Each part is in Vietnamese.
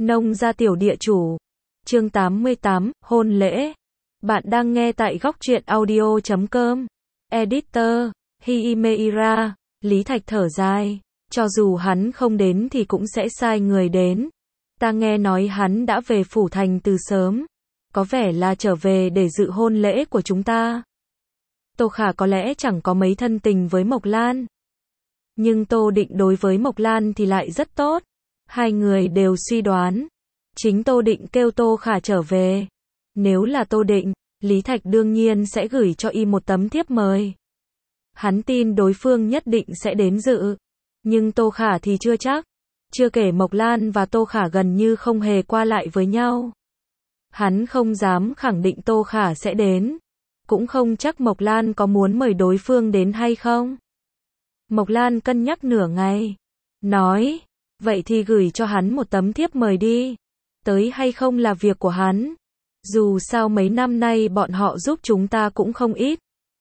Nông gia tiểu địa chủ. Chương 88, hôn lễ. Bạn đang nghe tại góc truyện audio.com. Editor, Himeira. Lý Thạch thở dài. Cho dù hắn không đến thì cũng sẽ sai người đến. Ta nghe nói hắn đã về phủ thành từ sớm. Có vẻ là trở về để dự hôn lễ của chúng ta. Tô Khả có lẽ chẳng có mấy thân tình với Mộc Lan. Nhưng Tô Định đối với Mộc Lan thì lại rất tốt. Hai người đều suy đoán. Chính Tô Định kêu Tô Khả trở về. Nếu là Tô Định, Lý Thạch đương nhiên sẽ gửi cho y một tấm thiếp mời. Hắn tin đối phương nhất định sẽ đến dự. Nhưng Tô Khả thì chưa chắc. Chưa kể Mộc Lan và Tô Khả gần như không hề qua lại với nhau. Hắn không dám khẳng định Tô Khả sẽ đến. Cũng không chắc Mộc Lan có muốn mời đối phương đến hay không. Mộc Lan cân nhắc nửa ngày. Nói, vậy thì gửi cho hắn một tấm thiếp mời đi. Tới hay không là việc của hắn. Dù sao mấy năm nay bọn họ giúp chúng ta cũng không ít.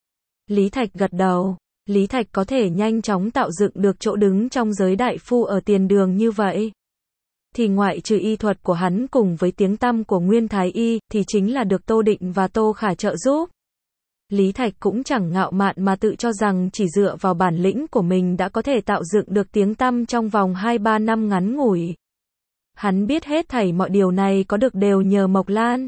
Lý Thạch gật đầu. Lý Thạch có thể nhanh chóng tạo dựng được chỗ đứng trong giới đại phu ở tiền đường như vậy. Thì ngoại trừ y thuật của hắn cùng với tiếng tăm của Nguyên Thái Y, thì chính là được Tô Định và Tô Khả trợ giúp. Lý Thạch cũng chẳng ngạo mạn mà tự cho rằng chỉ dựa vào bản lĩnh của mình đã có thể tạo dựng được tiếng tăm trong vòng 2-3 năm ngắn ngủi. Hắn biết hết thảy mọi điều này có được đều nhờ Mộc Lan.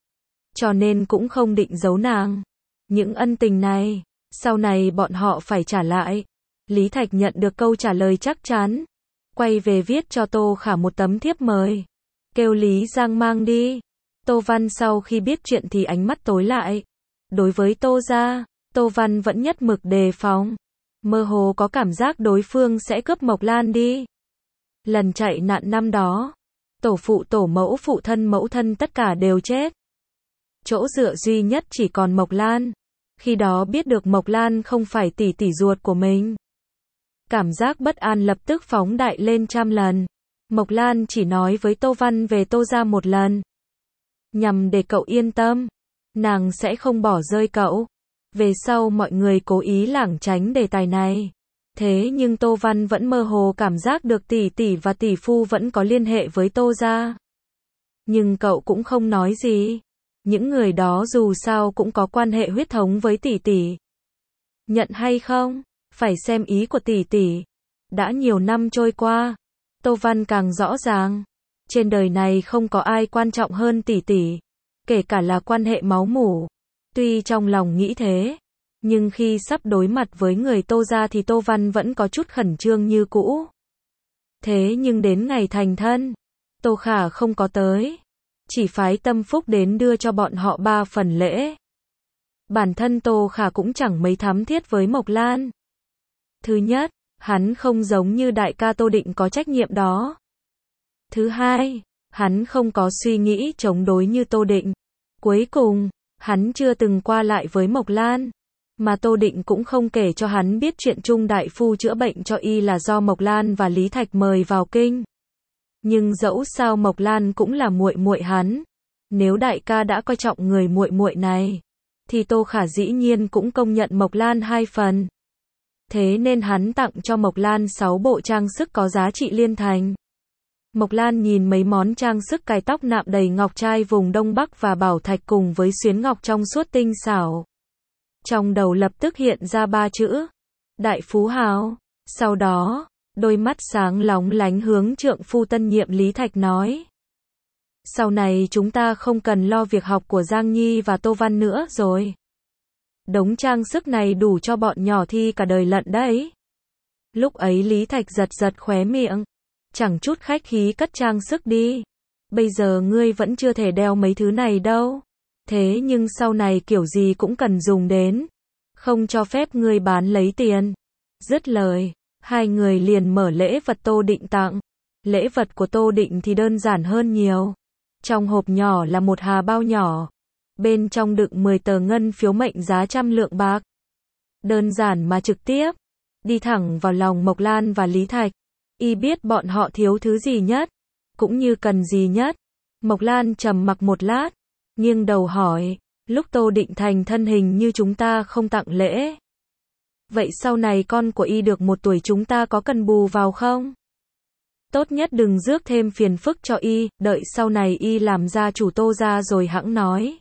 Cho nên cũng không định giấu nàng. Những ân tình này, sau này bọn họ phải trả lại. Lý Thạch nhận được câu trả lời chắc chắn. Quay về viết cho Tô Khả một tấm thiếp mời. Kêu Lý Giang mang đi. Tô Văn sau khi biết chuyện thì ánh mắt tối lại. Đối với Tô gia, Tô Văn vẫn nhất mực đề phòng. Mơ hồ có cảm giác đối phương sẽ cướp Mộc Lan đi. Lần chạy nạn năm đó, tổ phụ tổ mẫu phụ thân mẫu thân tất cả đều chết. Chỗ dựa duy nhất chỉ còn Mộc Lan. Khi đó biết được Mộc Lan không phải tỷ tỷ ruột của mình. Cảm giác bất an lập tức phóng đại lên trăm lần. Mộc Lan chỉ nói với Tô Văn về Tô gia một lần. Nhằm để cậu yên tâm. Nàng sẽ không bỏ rơi cậu. Về sau mọi người cố ý lảng tránh đề tài này. Thế nhưng Tô Văn vẫn mơ hồ cảm giác được tỷ tỷ và tỷ phu vẫn có liên hệ với Tô gia. Nhưng cậu cũng không nói gì. Những người đó dù sao cũng có quan hệ huyết thống với tỷ tỷ. Nhận hay không, phải xem ý của tỷ tỷ. Đã nhiều năm trôi qua, Tô Văn càng rõ ràng. Trên đời này không có ai quan trọng hơn tỷ tỷ. Kể cả là quan hệ máu mủ. Tuy trong lòng nghĩ thế, nhưng khi sắp đối mặt với người Tô gia thì Tô Văn vẫn có chút khẩn trương như cũ. Thế nhưng đến ngày thành thân, Tô Khả không có tới. Chỉ phái Tâm Phúc đến đưa cho bọn họ 3 phần lễ. Bản thân Tô Khả cũng chẳng mấy thắm thiết với Mộc Lan. Thứ nhất, hắn không giống như đại ca Tô Định có trách nhiệm đó. Thứ hai, hắn không có suy nghĩ chống đối như Tô Định. Cuối cùng, hắn chưa từng qua lại với Mộc Lan. Mà Tô Định cũng không kể cho hắn biết chuyện Trung đại phu chữa bệnh cho y là do Mộc Lan và Lý Thạch mời vào kinh. Nhưng dẫu sao Mộc Lan cũng là muội muội hắn. Nếu đại ca đã coi trọng người muội muội này, thì Tô Khả dĩ nhiên cũng công nhận Mộc Lan 2 phần. Thế nên hắn tặng cho Mộc Lan 6 bộ trang sức có giá trị liên thành. Mộc Lan nhìn mấy món trang sức cài tóc nạm đầy ngọc trai vùng Đông Bắc và bảo thạch cùng với xuyến ngọc trong suốt tinh xảo. Trong đầu lập tức hiện ra 3 chữ. Đại phú hào. Sau đó, đôi mắt sáng lóng lánh hướng trượng phu tân nhiệm Lý Thạch nói. Sau này chúng ta không cần lo việc học của Giang Nhi và Tô Văn nữa rồi. Đống trang sức này đủ cho bọn nhỏ thi cả đời lận đấy. Lúc ấy Lý Thạch giật giật khóe miệng. Chẳng chút khách khí cất trang sức đi. Bây giờ ngươi vẫn chưa thể đeo mấy thứ này đâu. Thế nhưng sau này kiểu gì cũng cần dùng đến. Không cho phép ngươi bán lấy tiền. Dứt lời, hai người liền mở lễ vật Tô Định tặng. Lễ vật của Tô Định thì đơn giản hơn nhiều. Trong hộp nhỏ là một hà bao nhỏ. Bên trong đựng 10 tờ ngân phiếu mệnh giá 100 lượng bạc. Đơn giản mà trực tiếp. Đi thẳng vào lòng Mộc Lan và Lý Thạch. Y biết bọn họ thiếu thứ gì nhất, cũng như cần gì nhất. Mộc Lan trầm mặc một lát, nghiêng đầu hỏi, lúc Tô Định thành thân hình như chúng ta không tặng lễ. Vậy sau này con của y được 1 tuổi chúng ta có cần bù vào không? Tốt nhất đừng rước thêm phiền phức cho y, đợi sau này y làm gia chủ Tô gia rồi hẵng nói.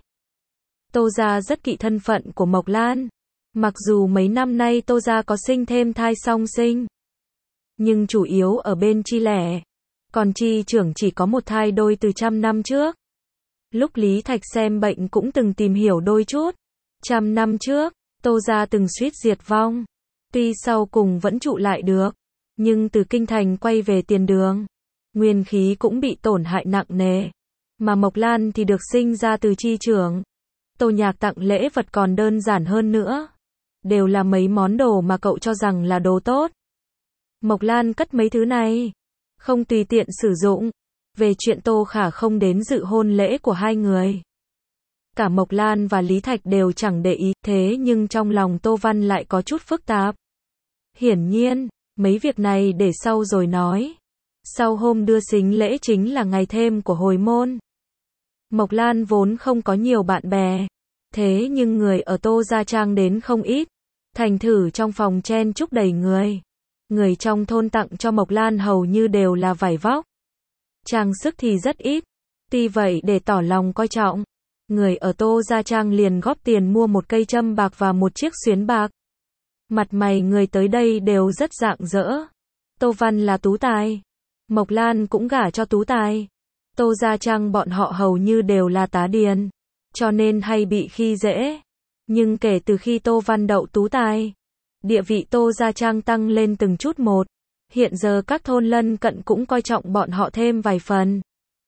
Tô gia rất kỵ thân phận của Mộc Lan. Mặc dù mấy năm nay Tô gia có sinh thêm thai song sinh, nhưng chủ yếu ở bên Chi Lẻ. Còn Chi trưởng chỉ có một thai đôi từ 100 năm trước. Lúc Lý Thạch xem bệnh cũng từng tìm hiểu đôi chút. 100 năm trước, Tô gia từng suýt diệt vong. Tuy sau cùng vẫn trụ lại được, nhưng từ kinh thành quay về tiền đường, nguyên khí cũng bị tổn hại nặng nề. Mà Mộc Lan thì được sinh ra từ Chi trưởng. Tô Nhạc tặng lễ vật còn đơn giản hơn nữa. Đều là mấy món đồ mà cậu cho rằng là đồ tốt. Mộc Lan cất mấy thứ này, không tùy tiện sử dụng. Về chuyện Tô Khả không đến dự hôn lễ của hai người, cả Mộc Lan và Lý Thạch đều chẳng để ý, thế nhưng trong lòng Tô Văn lại có chút phức tạp. Hiển nhiên, mấy việc này để sau rồi nói. Sau hôm đưa sính lễ chính là ngày thêm của hồi môn. Mộc Lan vốn không có nhiều bạn bè, thế nhưng người ở Tô Gia Trang đến không ít. Thành thử trong phòng chen chúc đầy người. Người trong thôn tặng cho Mộc Lan hầu như đều là vải vóc. Trang sức thì rất ít. Tuy vậy để tỏ lòng coi trọng, người ở Tô Gia Trang liền góp tiền mua một cây châm bạc và một chiếc xuyến bạc. Mặt mày người tới đây đều rất rạng rỡ. Tô Văn là tú tài, Mộc Lan cũng gả cho tú tài. Tô Gia Trang bọn họ hầu như đều là tá điền, cho nên hay bị khi dễ. Nhưng kể từ khi Tô Văn đậu tú tài, địa vị Tô Gia Trang tăng lên từng chút một. Hiện giờ các thôn lân cận cũng coi trọng bọn họ thêm vài phần.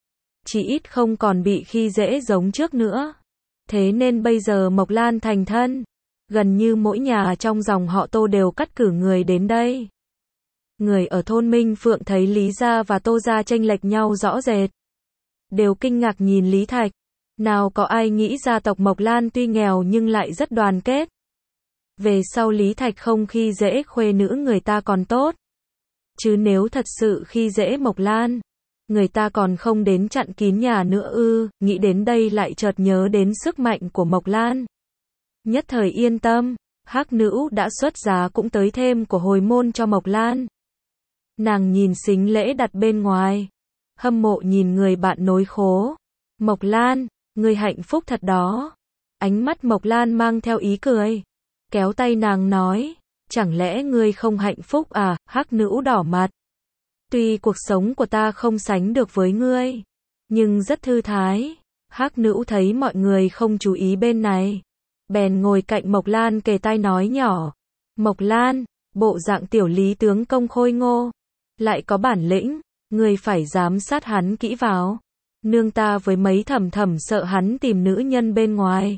Chỉ ít không còn bị khi dễ giống trước nữa. Thế nên bây giờ Mộc Lan thành thân, gần như mỗi nhà trong dòng họ Tô đều cắt cử người đến đây. Người ở thôn Minh Phượng thấy Lý gia và Tô gia chênh lệch nhau rõ rệt, đều kinh ngạc nhìn Lý Thạch. Nào có ai nghĩ gia tộc Mộc Lan tuy nghèo nhưng lại rất đoàn kết. Về sau Lý Thạch không khi dễ khuê nữ người ta còn tốt. Chứ nếu thật sự khi dễ Mộc Lan, người ta còn không đến chặn kín nhà nữa ư. Nghĩ đến đây lại chợt nhớ đến sức mạnh của Mộc Lan. Nhất thời yên tâm, Hắc Nữ đã xuất giá cũng tới thêm của hồi môn cho Mộc Lan. Nàng nhìn sính lễ đặt bên ngoài, hâm mộ nhìn người bạn nối khố. Mộc Lan, ngươi hạnh phúc thật đó. Ánh mắt Mộc Lan mang theo ý cười, kéo tay nàng nói, chẳng lẽ ngươi không hạnh phúc à? Hắc Nữ đỏ mặt. Tuy cuộc sống của ta không sánh được với ngươi, nhưng rất thư thái. Hắc Nữ thấy mọi người không chú ý bên này, bèn ngồi cạnh Mộc Lan kề tai nói nhỏ. Mộc Lan, bộ dạng tiểu Lý tướng công khôi ngô, lại có bản lĩnh, ngươi phải giám sát hắn kỹ vào. Nương ta với mấy thầm thầm sợ hắn tìm nữ nhân bên ngoài,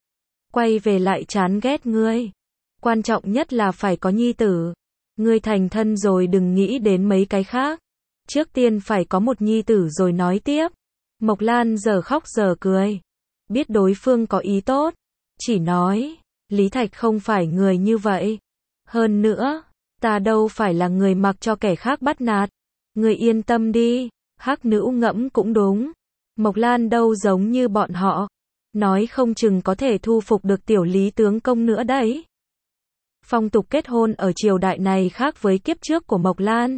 quay về lại chán ghét ngươi. Quan trọng nhất là phải có nhi tử. Ngươi thành thân rồi đừng nghĩ đến mấy cái khác. Trước tiên phải có một nhi tử rồi nói tiếp. Mộc Lan giờ khóc giờ cười, biết đối phương có ý tốt, chỉ nói, Lý Thạch không phải người như vậy. Hơn nữa, ta đâu phải là người mặc cho kẻ khác bắt nạt. Ngươi yên tâm đi. Hắc Nữ ngẫm cũng đúng. Mộc Lan đâu giống như bọn họ, nói không chừng có thể thu phục được tiểu Lý tướng công nữa đấy. Phong tục kết hôn ở triều đại này khác với kiếp trước của Mộc Lan.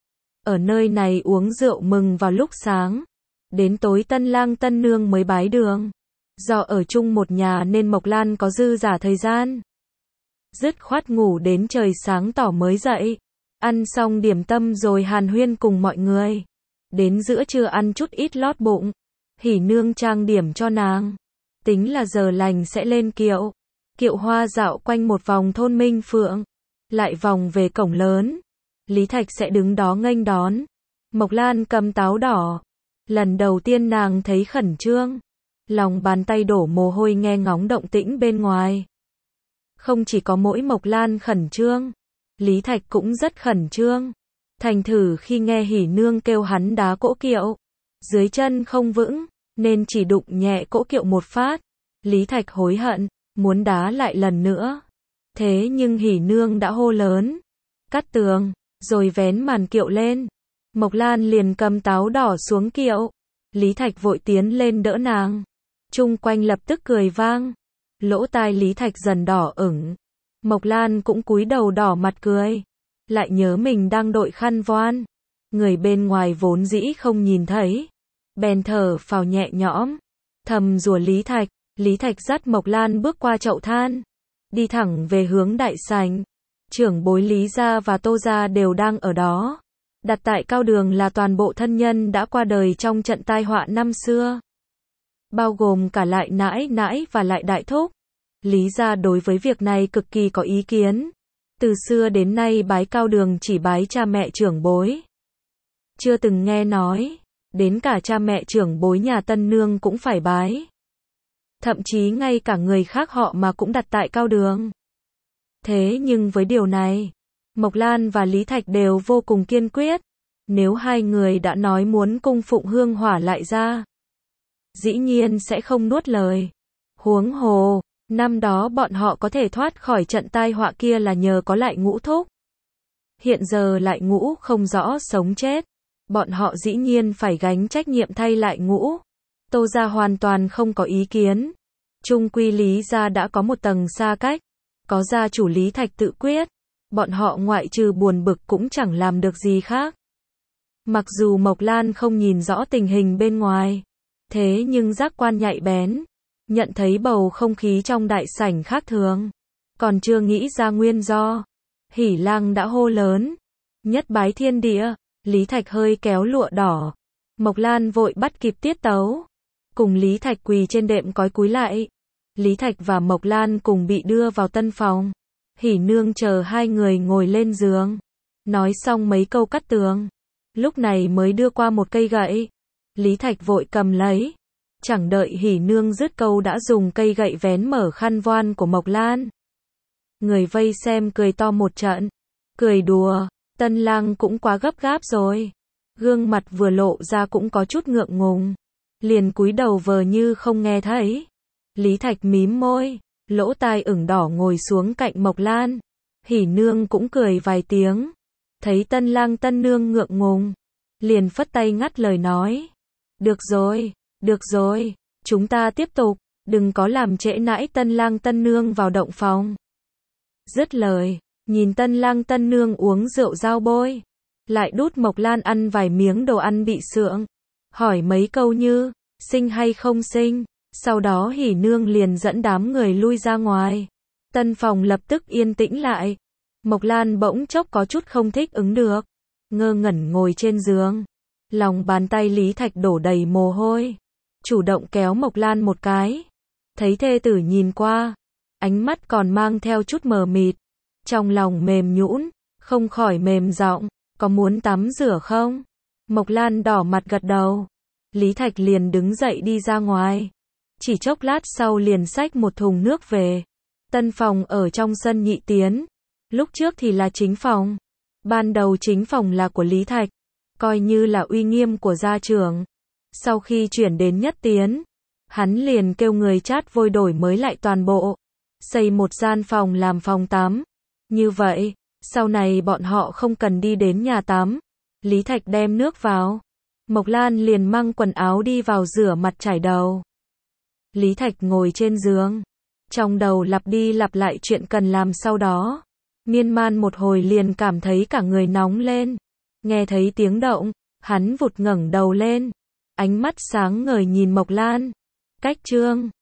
Ở nơi này uống rượu mừng vào lúc sáng, đến tối tân lang tân nương mới bái đường. Do ở chung một nhà nên Mộc Lan có dư giả thời gian, dứt khoát ngủ đến trời sáng tỏ mới dậy. Ăn xong điểm tâm rồi hàn huyên cùng mọi người. Đến giữa trưa ăn chút ít lót bụng. Hỉ nương trang điểm cho nàng, tính là giờ lành sẽ lên kiệu. Kiệu hoa dạo quanh một vòng thôn Minh Phượng, lại vòng về cổng lớn. Lý Thạch sẽ đứng đó nghênh đón. Mộc Lan cầm táo đỏ. Lần đầu tiên nàng thấy khẩn trương, lòng bàn tay đổ mồ hôi nghe ngóng động tĩnh bên ngoài. Không chỉ có mỗi Mộc Lan khẩn trương, Lý Thạch cũng rất khẩn trương. Thành thử khi nghe Hỉ nương kêu hắn đá cỗ kiệu, dưới chân không vững, nên chỉ đụng nhẹ cỗ kiệu một phát. Lý Thạch hối hận, muốn đá lại lần nữa. Thế nhưng Hỉ nương đã hô lớn, cắt tường, rồi vén màn kiệu lên. Mộc Lan liền cầm táo đỏ xuống kiệu. Lý Thạch vội tiến lên đỡ nàng. Chung quanh lập tức cười vang. Lỗ tai Lý Thạch dần đỏ ửng. Mộc Lan cũng cúi đầu đỏ mặt cười. Lại nhớ mình đang đội khăn voan, Người bên ngoài vốn dĩ không nhìn thấy, bèn thở phào nhẹ nhõm, thầm rủa Lý Thạch dắt Mộc Lan bước qua chậu than, đi thẳng về hướng đại sảnh. Trưởng bối Lý gia và Tô gia đều đang ở đó. Đặt tại cao đường là toàn bộ thân nhân đã qua đời trong trận tai họa năm xưa, bao gồm cả lại nãi nãi và lại đại thúc. Lý gia đối với việc này cực kỳ có ý kiến. Từ xưa đến nay bái cao đường chỉ bái cha mẹ trưởng bối. Chưa từng nghe nói, đến cả cha mẹ trưởng bối nhà tân nương cũng phải bái. Thậm chí ngay cả người khác họ mà cũng đặt tại cao đường. Thế nhưng với điều này, Mộc Lan và Lý Thạch đều vô cùng kiên quyết. Nếu hai người đã nói muốn cung phụng hương hỏa lại ra, dĩ nhiên sẽ không nuốt lời. Huống hồ, năm đó bọn họ có thể thoát khỏi trận tai họa kia là nhờ có lại ngũ thúc. Hiện giờ lại ngũ không rõ sống chết, bọn họ dĩ nhiên phải gánh trách nhiệm thay lại ngũ. Tô gia hoàn toàn không có ý kiến. Chung quy Lý gia đã có một tầng xa cách, có gia chủ Lý Thạch tự quyết, bọn họ ngoại trừ buồn bực cũng chẳng làm được gì khác. Mặc dù Mộc Lan không nhìn rõ tình hình bên ngoài, thế nhưng giác quan nhạy bén, nhận thấy bầu không khí trong đại sảnh khác thường. Còn chưa nghĩ ra nguyên do, Hỉ Lang đã hô lớn, nhất bái thiên địa. Lý Thạch hơi kéo lụa đỏ, Mộc Lan vội bắt kịp tiết tấu, cùng Lý Thạch quỳ trên đệm cói cúi lại. Lý Thạch và Mộc Lan cùng bị đưa vào tân phòng. Hỉ nương chờ hai người ngồi lên giường, nói xong mấy câu cắt tường, lúc này mới đưa qua một cây gậy. Lý Thạch vội cầm lấy, chẳng đợi Hỉ nương dứt câu đã dùng cây gậy vén mở khăn voan của Mộc Lan. Người vây xem cười to một trận, cười đùa, tân lang cũng quá gấp gáp rồi. Gương mặt vừa lộ ra cũng có chút ngượng ngùng, liền cúi đầu vờ như không nghe thấy. Lý Thạch mím môi, lỗ tai ửng đỏ ngồi xuống cạnh Mộc Lan. Hỉ nương cũng cười vài tiếng, thấy tân lang tân nương ngượng ngùng, liền phất tay ngắt lời nói. Được rồi, chúng ta tiếp tục, đừng có làm trễ nãi tân lang tân nương vào động phòng. Dứt lời, nhìn tân lang tân nương uống rượu dao bôi, lại đút Mộc Lan ăn vài miếng đồ ăn bị sượng, hỏi mấy câu như, sinh hay không sinh. Sau đó Hỉ nương liền dẫn đám người lui ra ngoài. Tân phòng lập tức yên tĩnh lại. Mộc Lan bỗng chốc có chút không thích ứng được, ngơ ngẩn ngồi trên giường. Lòng bàn tay Lý Thạch đổ đầy mồ hôi, chủ động kéo Mộc Lan một cái. Thấy thê tử nhìn qua, ánh mắt còn mang theo chút mờ mịt, trong lòng mềm nhũn, không khỏi mềm giọng, có muốn tắm rửa không? Mộc Lan đỏ mặt gật đầu. Lý Thạch liền đứng dậy đi ra ngoài. Chỉ chốc lát sau liền xách một thùng nước về. Tân phòng ở trong sân nhị tiến, lúc trước thì là chính phòng. Ban đầu chính phòng là của Lý Thạch, coi như là uy nghiêm của gia trưởng. Sau khi chuyển đến nhất tiến, hắn liền kêu người chát vôi đổi mới lại toàn bộ, xây một gian phòng làm phòng tắm. Như vậy, sau này bọn họ không cần đi đến nhà tắm. Lý Thạch đem nước vào, Mộc Lan liền mang quần áo đi vào rửa mặt chải đầu. Lý Thạch ngồi trên giường, trong đầu lặp đi lặp lại chuyện cần làm sau đó. Miên man một hồi liền cảm thấy cả người nóng lên. Nghe thấy tiếng động, hắn vụt ngẩng đầu lên, ánh mắt sáng ngời nhìn Mộc Lan. Cách chương